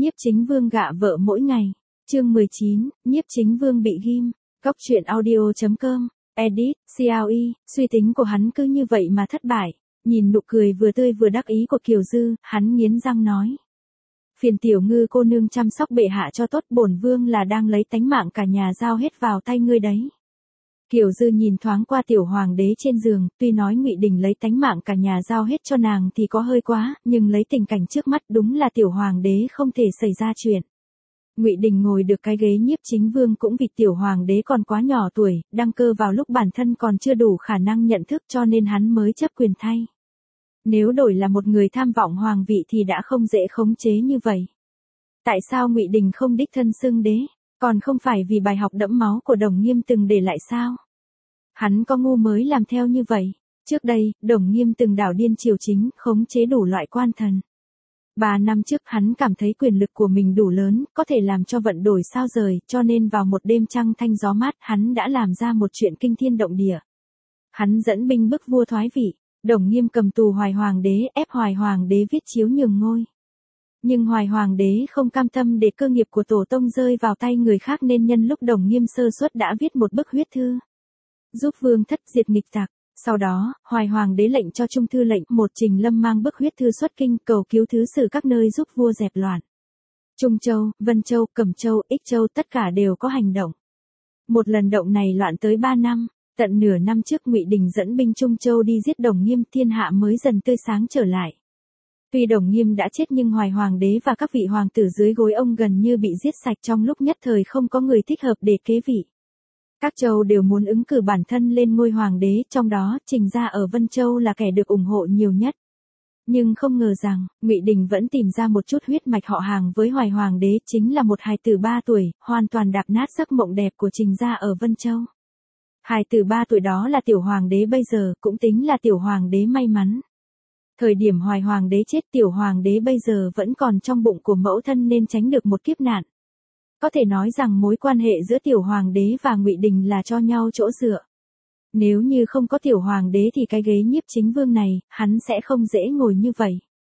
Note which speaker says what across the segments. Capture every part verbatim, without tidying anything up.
Speaker 1: Nhiếp Chính Vương gạ vợ mỗi ngày. Chương mười chín, Nhiếp Chính Vương bị ghim. Cóc truyện audio chấm com. Edit, xê e e, suy tính của hắn cứ như vậy mà thất bại. Nhìn nụ cười vừa tươi vừa đắc ý của Kiều Dư, hắn nghiến răng nói. Phiền tiểu ngư cô nương chăm sóc bệ hạ cho tốt, bổn vương là đang lấy tánh mạng cả nhà giao hết vào tay ngươi đấy. Kiều Dư nhìn thoáng qua tiểu hoàng đế trên giường, tuy nói Ngụy Đình lấy tánh mạng cả nhà giao hết cho nàng thì có hơi quá, nhưng lấy tình cảnh trước mắt đúng là tiểu hoàng đế không thể xảy ra chuyện. Ngụy Đình ngồi được cái ghế Nhiếp Chính Vương cũng vì tiểu hoàng đế còn quá nhỏ tuổi, đăng cơ vào lúc bản thân còn chưa đủ khả năng nhận thức cho nên hắn mới chấp quyền thay. Nếu đổi là một người tham vọng hoàng vị thì đã không dễ khống chế như vậy. Tại sao Ngụy Đình không đích thân xưng đế, còn không phải vì bài học đẫm máu của Đồng Nghiêm từng để lại sao? Hắn có ngu mới làm theo như vậy. Trước đây, Đồng Nghiêm từng đảo điên triều chính, khống chế đủ loại quan thần. Ba năm trước hắn cảm thấy quyền lực của mình đủ lớn, có thể làm cho vận đổi sao rời, cho nên vào một đêm trăng thanh gió mát hắn đã làm ra một chuyện kinh thiên động địa. Hắn dẫn binh bức vua thoái vị, Đồng Nghiêm cầm tù Hoài Hoàng đế, ép Hoài Hoàng đế viết chiếu nhường ngôi. Nhưng Hoài Hoàng đế không cam tâm để cơ nghiệp của tổ tông rơi vào tay người khác nên nhân lúc Đồng Nghiêm sơ suất đã viết một bức huyết thư. Giúp vương thất diệt nghịch tặc. Sau đó, Hoài Hoàng đế lệnh cho Trung thư lệnh một Trình Lâm mang bức huyết thư xuất kinh cầu cứu thứ sử các nơi giúp vua dẹp loạn. Trung Châu, Vân Châu, Cẩm Châu, Ích Châu tất cả đều có hành động. Một lần động này loạn tới ba năm, tận nửa năm trước Ngụy Đình dẫn binh Trung Châu đi giết Đồng Nghiêm, thiên hạ mới dần tươi sáng trở lại. Tuy Đồng Nghiêm đã chết nhưng Hoài Hoàng đế và các vị hoàng tử dưới gối ông gần như bị giết sạch trong lúc nhất thời không có người thích hợp để kế vị. Các châu đều muốn ứng cử bản thân lên ngôi hoàng đế, trong đó Trình gia ở Vân Châu là kẻ được ủng hộ nhiều nhất. Nhưng không ngờ rằng, Ngụy Đình vẫn tìm ra một chút huyết mạch họ hàng với Hoài Hoàng đế, chính là một hài tử ba tuổi, hoàn toàn đạp nát giấc mộng đẹp của Trình gia ở Vân Châu. Hài tử ba tuổi đó là tiểu hoàng đế bây giờ, cũng tính là tiểu hoàng đế may mắn. Thời điểm Hoài Hoàng đế chết, tiểu hoàng đế bây giờ vẫn còn trong bụng của mẫu thân nên tránh được một kiếp nạn. Có thể nói rằng mối quan hệ giữa tiểu hoàng đế và Ngụy Đình là cho nhau chỗ dựa. Nếu như không có tiểu hoàng đế thì cái ghế Nhiếp Chính Vương này, hắn sẽ không dễ ngồi như vậy.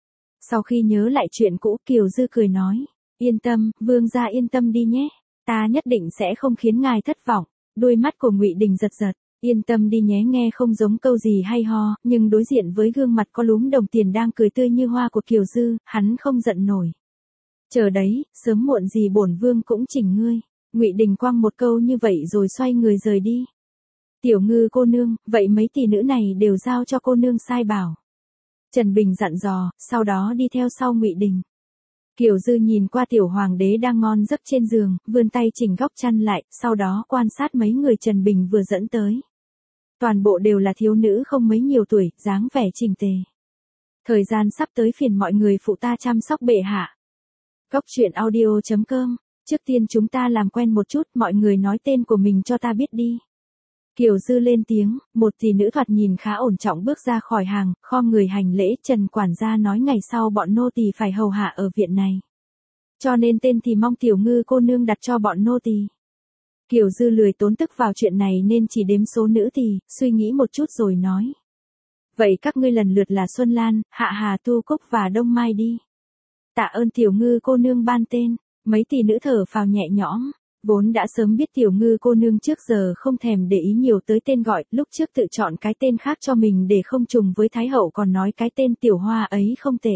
Speaker 1: Sau khi nhớ lại chuyện cũ, Kiều Dư cười nói, yên tâm, vương gia yên tâm đi nhé, ta nhất định sẽ không khiến ngài thất vọng. Đôi mắt của Ngụy Đình giật giật, yên tâm đi nhé nghe không giống câu gì hay ho, nhưng đối diện với gương mặt có lúm đồng tiền đang cười tươi như hoa của Kiều Dư, hắn không giận nổi. Chờ đấy, sớm muộn gì bổn vương cũng chỉnh ngươi. Ngụy Đình quăng một câu như vậy rồi xoay người rời đi. Tiểu Ngư cô nương, vậy mấy tỷ nữ này đều giao cho cô nương sai bảo. Trần Bình dặn dò, sau đó đi theo sau Ngụy Đình. Kiều Dư nhìn qua tiểu hoàng đế đang ngon giấc trên giường, vươn tay chỉnh góc chăn lại, sau đó quan sát mấy người Trần Bình vừa dẫn tới. Toàn bộ đều là thiếu nữ không mấy nhiều tuổi, dáng vẻ chỉnh tề. Thời gian sắp tới phiền mọi người phụ ta chăm sóc bệ hạ. Cóc truyện audio chấm com. Trước tiên chúng ta làm quen một chút, mọi người nói tên của mình cho ta biết đi. Kiều Dư lên tiếng, một tỷ nữ thoạt nhìn khá ổn trọng bước ra khỏi hàng, khom người hành lễ. Trần quản gia nói ngày sau bọn nô tỳ phải hầu hạ ở viện này. Cho nên tên thì mong tiểu Ngư cô nương đặt cho bọn nô tỳ. Kiều Dư lười tốn tức vào chuyện này nên chỉ đếm số nữ tỳ, suy nghĩ một chút rồi nói. Vậy các ngươi lần lượt là Xuân Lan, Hạ Hà, Tu Cúc và Đông Mai đi. Tạ ơn tiểu Ngư cô nương ban tên, mấy tỷ nữ thở phào nhẹ nhõm, vốn đã sớm biết tiểu Ngư cô nương trước giờ không thèm để ý nhiều tới tên gọi, lúc trước tự chọn cái tên khác cho mình để không trùng với Thái hậu còn nói cái tên tiểu hoa ấy không tệ.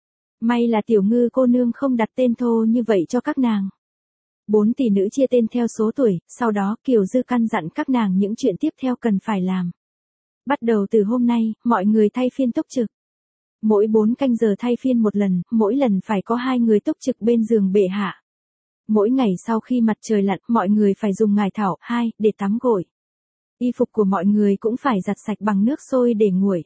Speaker 1: May là tiểu Ngư cô nương không đặt tên thô như vậy cho các nàng. Bốn tỷ nữ chia tên theo số tuổi, sau đó Kiều Dư căn dặn các nàng những chuyện tiếp theo cần phải làm. Bắt đầu từ hôm nay, mọi người thay phiên túc trực. Mỗi bốn canh giờ thay phiên một lần, mỗi lần phải có hai người túc trực bên giường bệ hạ. Mỗi ngày sau khi mặt trời lặn, mọi người phải dùng ngải thảo, hai, để tắm gội. Y phục của mọi người cũng phải giặt sạch bằng nước sôi để nguội.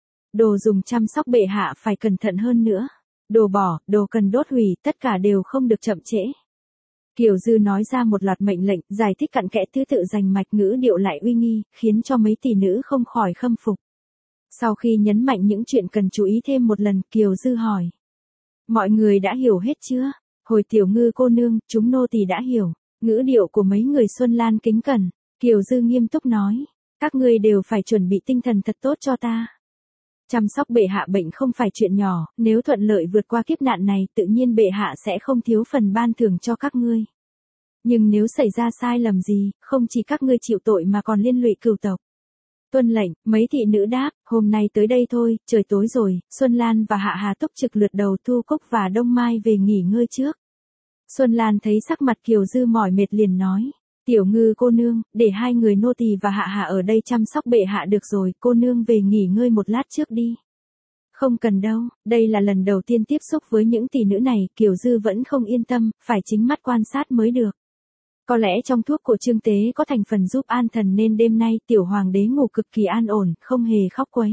Speaker 1: Đồ dùng chăm sóc bệ hạ phải cẩn thận hơn nữa. Đồ bỏ, đồ cần đốt hủy, tất cả đều không được chậm trễ. Kiều Dư nói ra một loạt mệnh lệnh, giải thích cặn kẽ thứ tự rành mạch, ngữ điệu lại uy nghi, khiến cho mấy tỷ nữ không khỏi khâm phục. Sau khi nhấn mạnh những chuyện cần chú ý thêm một lần, Kiều Dư hỏi. Mọi người đã hiểu hết chưa? Hồi tiểu Ngư cô nương, chúng nô tỳ đã hiểu. Ngữ điệu của mấy người Xuân Lan kính cẩn. Kiều Dư nghiêm túc nói. Các ngươi đều phải chuẩn bị tinh thần thật tốt cho ta. Chăm sóc bệ hạ bệnh không phải chuyện nhỏ, nếu thuận lợi vượt qua kiếp nạn này, tự nhiên bệ hạ sẽ không thiếu phần ban thưởng cho các ngươi. Nhưng nếu xảy ra sai lầm gì, không chỉ các ngươi chịu tội mà còn liên lụy cửu tộc. Tuân lệnh, mấy thị nữ đáp, hôm nay tới đây thôi, trời tối rồi, Xuân Lan và Hạ Hà túc trực lượt đầu, Thu Cúc và Đông Mai về nghỉ ngơi trước. Xuân Lan thấy sắc mặt Kiều Dư mỏi mệt liền nói, Tiểu Ngư cô nương, để hai người nô tỳ và Hạ Hà ở đây chăm sóc bệ hạ được rồi, cô nương về nghỉ ngơi một lát trước đi. Không cần đâu, đây là lần đầu tiên tiếp xúc với những tỷ nữ này, Kiều Dư vẫn không yên tâm, phải chính mắt quan sát mới được. Có lẽ trong thuốc của Trương Tế có thành phần giúp an thần nên đêm nay tiểu hoàng đế ngủ cực kỳ an ổn, không hề khóc quấy.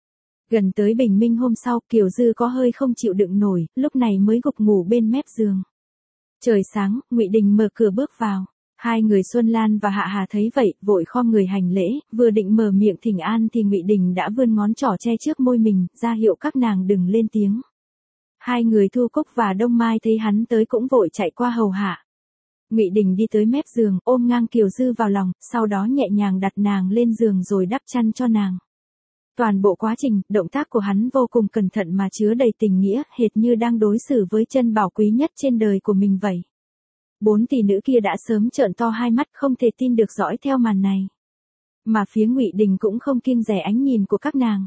Speaker 1: Gần tới bình minh hôm sau, Kiều Dư có hơi không chịu đựng nổi, lúc này mới gục ngủ bên mép giường. Trời sáng, Ngụy Đình mở cửa bước vào. Hai người Xuân Lan và Hạ Hà thấy vậy, vội khom người hành lễ, vừa định mở miệng thỉnh an thì Ngụy Đình đã vươn ngón trỏ che trước môi mình, ra hiệu các nàng đừng lên tiếng. Hai người Thu Cúc và Đông Mai thấy hắn tới cũng vội chạy qua hầu hạ. Ngụy Đình đi tới mép giường, ôm ngang Kiều Dư vào lòng, sau đó nhẹ nhàng đặt nàng lên giường rồi đắp chăn cho nàng. Toàn bộ quá trình, động tác của hắn vô cùng cẩn thận mà chứa đầy tình nghĩa, hệt như đang đối xử với chân bảo quý nhất trên đời của mình vậy. Bốn tỷ nữ kia đã sớm trợn to hai mắt, không thể tin được dõi theo màn này. Mà phía Ngụy Đình cũng không kiêng dè ánh nhìn của các nàng.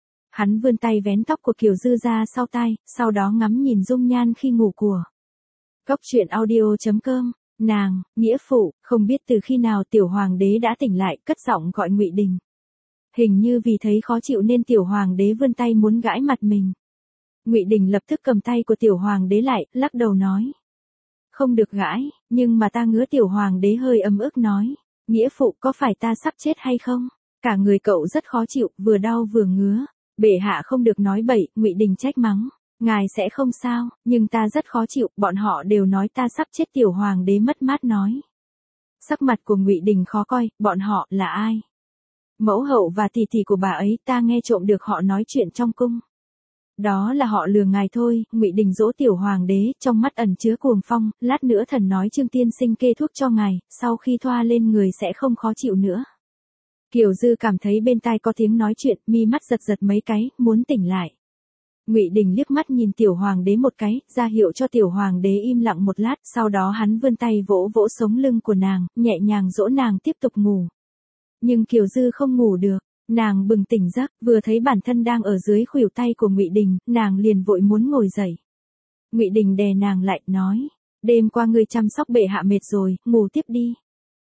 Speaker 1: Hắn vươn tay vén tóc của Kiều Dư ra sau tai, sau đó ngắm nhìn dung nhan khi ngủ của. Cốc truyện audio chấm com. Nàng, nghĩa phụ, không biết từ khi nào tiểu hoàng đế đã tỉnh lại, cất giọng gọi Ngụy Đình. Hình như vì thấy khó chịu nên tiểu hoàng đế vươn tay muốn gãi mặt mình. Ngụy Đình lập tức cầm tay của tiểu hoàng đế lại, lắc đầu nói. Không được gãi, nhưng mà ta ngứa. Tiểu hoàng đế hơi ấm ức nói. Nghĩa phụ, có phải ta sắp chết hay không? Cả người cậu rất khó chịu, vừa đau vừa ngứa. Bệ hạ không được nói bậy, Ngụy Đình trách mắng. Ngài sẽ không sao, nhưng ta rất khó chịu, bọn họ đều nói ta sắp chết. Tiểu hoàng đế mất mát nói. Sắc mặt của Ngụy Đình khó coi, bọn họ là ai? Mẫu hậu và tỷ tỷ của bà ấy, ta nghe trộm được họ nói chuyện trong cung. Đó là họ lừa ngài thôi. Ngụy Đình dỗ tiểu hoàng đế, trong mắt ẩn chứa cuồng phong, lát nữa thần nói Trương tiên sinh kê thuốc cho ngài, sau khi thoa lên người sẽ không khó chịu nữa. Kiều Dư cảm thấy bên tai có tiếng nói chuyện, mi mắt giật giật mấy cái, muốn tỉnh lại. Ngụy Đình liếc mắt nhìn tiểu hoàng đế một cái, ra hiệu cho tiểu hoàng đế im lặng một lát, sau đó hắn vươn tay vỗ vỗ sống lưng của nàng, nhẹ nhàng dỗ nàng tiếp tục ngủ. Nhưng Kiều Dư không ngủ được, nàng bừng tỉnh giấc, vừa thấy bản thân đang ở dưới khuỷu tay của Ngụy Đình, nàng liền vội muốn ngồi dậy. Ngụy Đình đè nàng lại, nói, đêm qua ngươi chăm sóc bệ hạ mệt rồi, ngủ tiếp đi.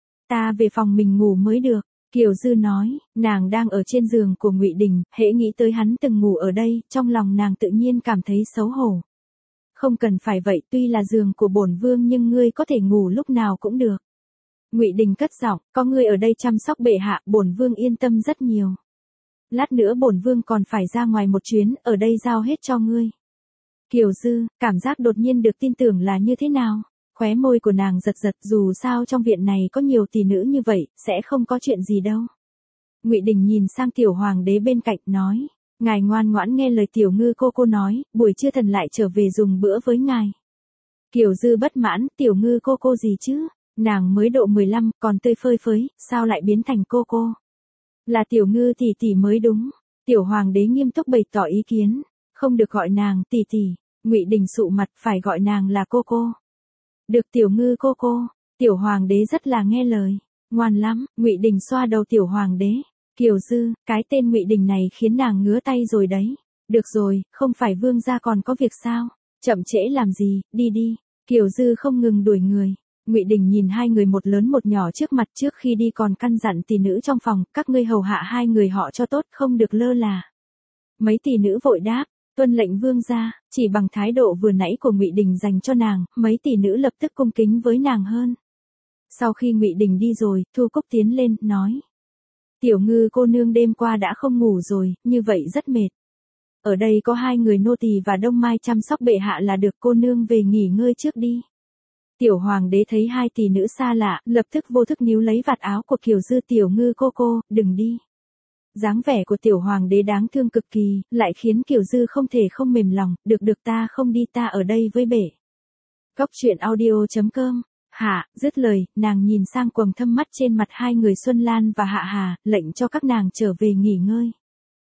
Speaker 1: Ta về phòng mình ngủ mới được. Kiều Dư nói, nàng đang ở trên giường của Ngụy Đình, hễ nghĩ tới hắn từng ngủ ở đây, trong lòng nàng tự nhiên cảm thấy xấu hổ. Không cần phải vậy, tuy là giường của bổn vương nhưng ngươi có thể ngủ lúc nào cũng được. Ngụy Đình cất giọng, có ngươi ở đây chăm sóc bệ hạ, bổn vương yên tâm rất nhiều. Lát nữa bổn vương còn phải ra ngoài một chuyến, ở đây giao hết cho ngươi. Kiều Dư, cảm giác đột nhiên được tin tưởng là như thế nào? Khóe môi của nàng giật giật, dù sao trong viện này có nhiều tỷ nữ như vậy, sẽ không có chuyện gì đâu. Ngụy Đình nhìn sang tiểu hoàng đế bên cạnh, nói, ngài ngoan ngoãn nghe lời tiểu ngư cô cô nói, buổi trưa thần lại trở về dùng bữa với ngài. Kiều Dư bất mãn, tiểu ngư cô cô gì chứ? Nàng mới độ mười lăm, còn tươi phơi phới, sao lại biến thành cô cô? Là tiểu ngư tỷ tỷ mới đúng. Tiểu hoàng đế nghiêm túc bày tỏ ý kiến, không được gọi nàng tỷ tỷ. Ngụy Đình sụ mặt, phải gọi nàng là cô cô. Được tiểu ngư cô cô. Tiểu hoàng đế rất là nghe lời, ngoan lắm. Ngụy Đình xoa đầu tiểu hoàng đế. Kiều Dư, cái tên Ngụy Đình này khiến nàng ngứa tay rồi đấy. Được rồi, không phải vương gia còn có việc sao? Chậm trễ làm gì, đi đi. Kiều Dư không ngừng đuổi người. Ngụy Đình nhìn hai người một lớn một nhỏ trước mặt, trước khi đi còn căn dặn tỷ nữ trong phòng, các ngươi hầu hạ hai người họ cho tốt, không được lơ là. Mấy tỷ nữ vội đáp, tuân lệnh vương gia. Chỉ bằng thái độ vừa nãy của Ngụy Đình dành cho nàng, mấy tỷ nữ lập tức cung kính với nàng hơn. Sau khi Ngụy Đình đi rồi, Thu Cúc tiến lên, nói, tiểu ngư cô nương đêm qua đã không ngủ rồi, như vậy rất mệt. Ở đây có hai người nô tỳ và Đông Mai chăm sóc bệ hạ là được, cô nương về nghỉ ngơi trước đi. Tiểu hoàng đế thấy hai tỷ nữ xa lạ, lập tức vô thức níu lấy vạt áo của Kiều Dư, tiểu ngư cô cô, đừng đi. Dáng vẻ của tiểu hoàng đế đáng thương cực kỳ, lại khiến Kiều Dư không thể không mềm lòng, được được ta không đi, ta ở đây với bể. Cốc truyện audio chấm com. Hạ, dứt lời, nàng nhìn sang quầng thâm mắt trên mặt hai người Xuân Lan và Hạ Hà, lệnh cho các nàng trở về nghỉ ngơi.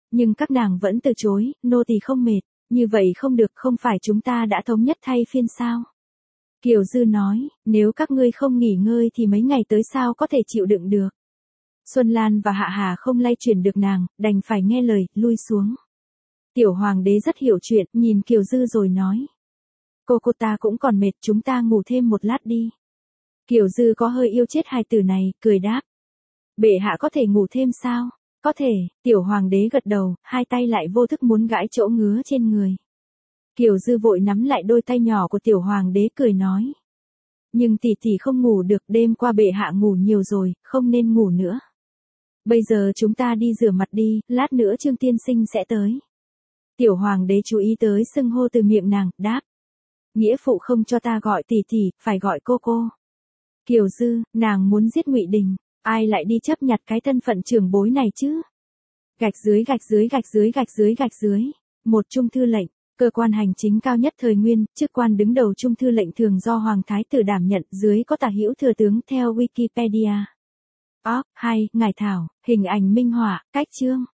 Speaker 1: Nhưng các nàng vẫn từ chối, nô tỳ không mệt, như vậy không được, không phải chúng ta đã thống nhất thay phiên sao? Kiều Dư nói, nếu các ngươi không nghỉ ngơi thì mấy ngày tới sao có thể chịu đựng được. Xuân Lan và Hạ Hà không lay chuyển được nàng, đành phải nghe lời, lui xuống. Tiểu hoàng đế rất hiểu chuyện, nhìn Kiều Dư rồi nói. Cô cô ta cũng còn mệt, chúng ta ngủ thêm một lát đi. Kiều Dư có hơi yêu chết hài tử này, cười đáp. Bệ hạ có thể ngủ thêm sao? Có thể, tiểu hoàng đế gật đầu, hai tay lại vô thức muốn gãi chỗ ngứa trên người. Kiều Dư vội nắm lại đôi tay nhỏ của tiểu hoàng đế cười nói. Nhưng tỷ tỷ không ngủ được, đêm qua bệ hạ ngủ nhiều rồi, không nên ngủ nữa. Bây giờ chúng ta đi rửa mặt đi, lát nữa Trương tiên sinh sẽ tới. Tiểu hoàng đế chú ý tới xưng hô từ miệng nàng, đáp. Nghĩa phụ không cho ta gọi tỷ tỷ, phải gọi cô cô. Kiều Dư, nàng muốn giết Ngụy Đình, ai lại đi chấp nhặt cái thân phận trưởng bối này chứ? Gạch dưới gạch dưới gạch dưới gạch dưới gạch dưới. Một trung thư lệnh, cơ quan hành chính cao nhất thời Nguyên, chức quan đứng đầu trung thư lệnh thường do Hoàng Thái tử đảm nhận, dưới có Tả Hữu thừa tướng theo Wikipedia. Óc, hay, ngải thảo, hình ảnh minh họa, cách chương.